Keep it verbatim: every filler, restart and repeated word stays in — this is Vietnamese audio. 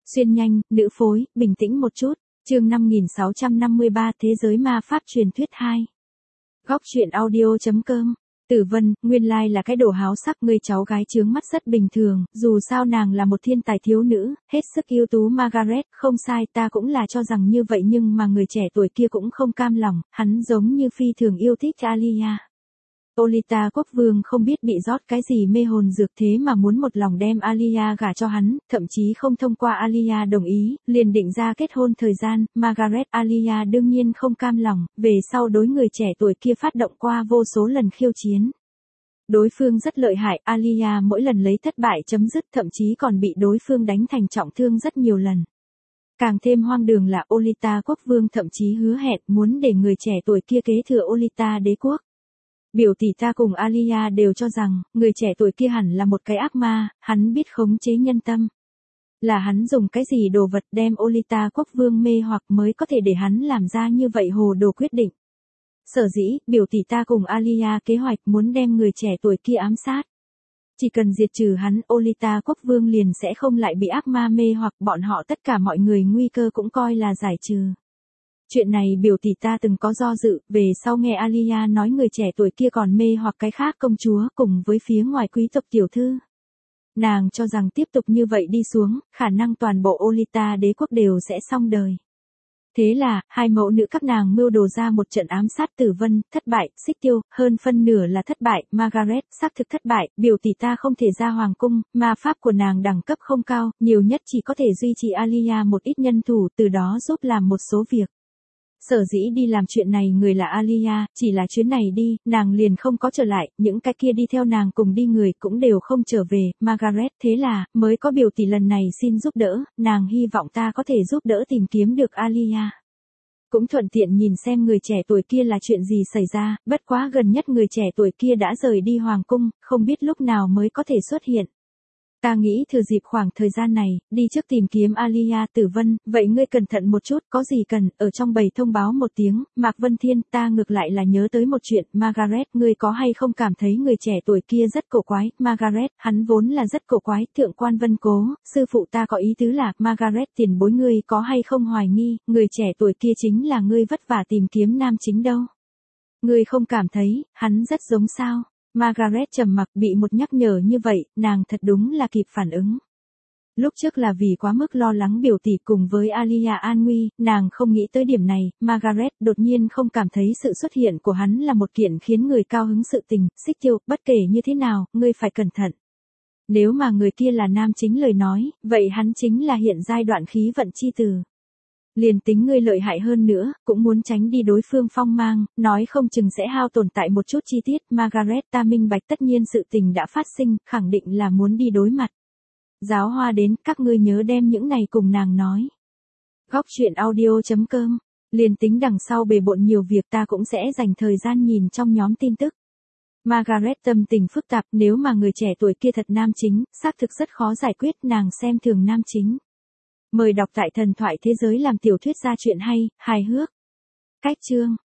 Xuyên nhanh, nữ phối, bình tĩnh một chút. Chương năm nghìn sáu trăm năm mươi ba Thế giới ma pháp truyền thuyết hai. Góc truyện audio chấm com. Tử Vân, nguyên lai là cái đồ háo sắc, người cháu gái chướng mắt rất bình thường, dù sao nàng là một thiên tài thiếu nữ, hết sức ưu tú. Margaret, không sai, ta cũng là cho rằng như vậy, nhưng mà người trẻ tuổi kia cũng không cam lòng, hắn giống như phi thường yêu thích Alia. Olita quốc vương không biết bị rót cái gì mê hồn dược thế mà muốn một lòng đem Alia gả cho hắn, thậm chí không thông qua Alia đồng ý, liền định ra kết hôn thời gian. Margaret, Alia đương nhiên không cam lòng, về sau đối người trẻ tuổi kia phát động qua vô số lần khiêu chiến. Đối phương rất lợi hại, Alia mỗi lần lấy thất bại chấm dứt, thậm chí còn bị đối phương đánh thành trọng thương rất nhiều lần. Càng thêm hoang đường là Olita quốc vương thậm chí hứa hẹn muốn để người trẻ tuổi kia kế thừa Olita đế quốc. Biểu tỷ ta cùng Alia đều cho rằng, người trẻ tuổi kia hẳn là một cái ác ma, hắn biết khống chế nhân tâm. Là hắn dùng cái gì đồ vật đem Olita quốc vương mê hoặc mới có thể để hắn làm ra như vậy hồ đồ quyết định. Sở dĩ, biểu tỷ ta cùng Alia kế hoạch muốn đem người trẻ tuổi kia ám sát. Chỉ cần diệt trừ hắn, Olita quốc vương liền sẽ không lại bị ác ma mê hoặc, bọn họ tất cả mọi người nguy cơ cũng coi là giải trừ. Chuyện này biểu tỷ ta từng có do dự, về sau nghe Alia nói người trẻ tuổi kia còn mê hoặc cái khác công chúa cùng với phía ngoài quý tộc tiểu thư. Nàng cho rằng tiếp tục như vậy đi xuống, khả năng toàn bộ Olita đế quốc đều sẽ xong đời. Thế là, hai mẫu nữ các nàng mưu đồ ra một trận ám sát Tử Vân, thất bại, Xích Tiêu, hơn phân nửa là thất bại. Margaret, xác thực thất bại, biểu tỷ ta không thể ra hoàng cung, ma pháp của nàng đẳng cấp không cao, nhiều nhất chỉ có thể duy trì Alia một ít nhân thủ, từ đó giúp làm một số việc. Sở dĩ đi làm chuyện này người là Alia, chỉ là chuyến này đi, nàng liền không có trở lại, những cái kia đi theo nàng cùng đi người cũng đều không trở về. Margaret, thế là, mới có biểu tỷ lần này xin giúp đỡ, nàng hy vọng ta có thể giúp đỡ tìm kiếm được Alia. Cũng thuận tiện nhìn xem người trẻ tuổi kia là chuyện gì xảy ra, bất quá gần nhất người trẻ tuổi kia đã rời đi hoàng cung, không biết lúc nào mới có thể xuất hiện. Ta nghĩ thừa dịp khoảng thời gian này, đi trước tìm kiếm Alia. Tử Vân, vậy ngươi cẩn thận một chút, có gì cần, ở trong bầy thông báo một tiếng. Mạc Vân Thiên, ta ngược lại là nhớ tới một chuyện. Margaret, ngươi có hay không cảm thấy người trẻ tuổi kia rất cổ quái? Margaret, hắn vốn là rất cổ quái. Thượng quan Vân Cố, sư phụ ta có ý tứ là, Margaret tiền bối, ngươi có hay không hoài nghi, người trẻ tuổi kia chính là ngươi vất vả tìm kiếm nam chính đâu. Ngươi không cảm thấy, hắn rất giống sao? Margaret trầm mặc, bị một nhắc nhở như vậy, nàng thật đúng là kịp phản ứng. Lúc trước là vì quá mức lo lắng biểu tỷ cùng với Alia an nguy, nàng không nghĩ tới điểm này. Margaret đột nhiên không cảm thấy sự xuất hiện của hắn là một kiện khiến người cao hứng sự tình. Xích Tiêu, bất kể như thế nào, ngươi phải cẩn thận. Nếu mà người kia là nam chính lời nói, vậy hắn chính là hiện giai đoạn khí vận chi tử. Liền tính ngươi lợi hại hơn nữa, cũng muốn tránh đi đối phương phong mang, nói không chừng sẽ hao tổn tại một chút chi tiết. Margaret, ta minh bạch, tất nhiên sự tình đã phát sinh, khẳng định là muốn đi đối mặt. Giáo hoa đến, các ngươi nhớ đem những này cùng nàng nói. Góc truyện audio chấm com. Liền tính đằng sau bề bộn nhiều việc, ta cũng sẽ dành thời gian nhìn trong nhóm tin tức. Margaret tâm tình phức tạp, nếu mà người trẻ tuổi kia thật nam chính, xác thực rất khó giải quyết, nàng xem thường nam chính. Mời đọc tại Thần thoại thế giới làm tiểu thuyết ra chuyện hay, hài hước. Cách chương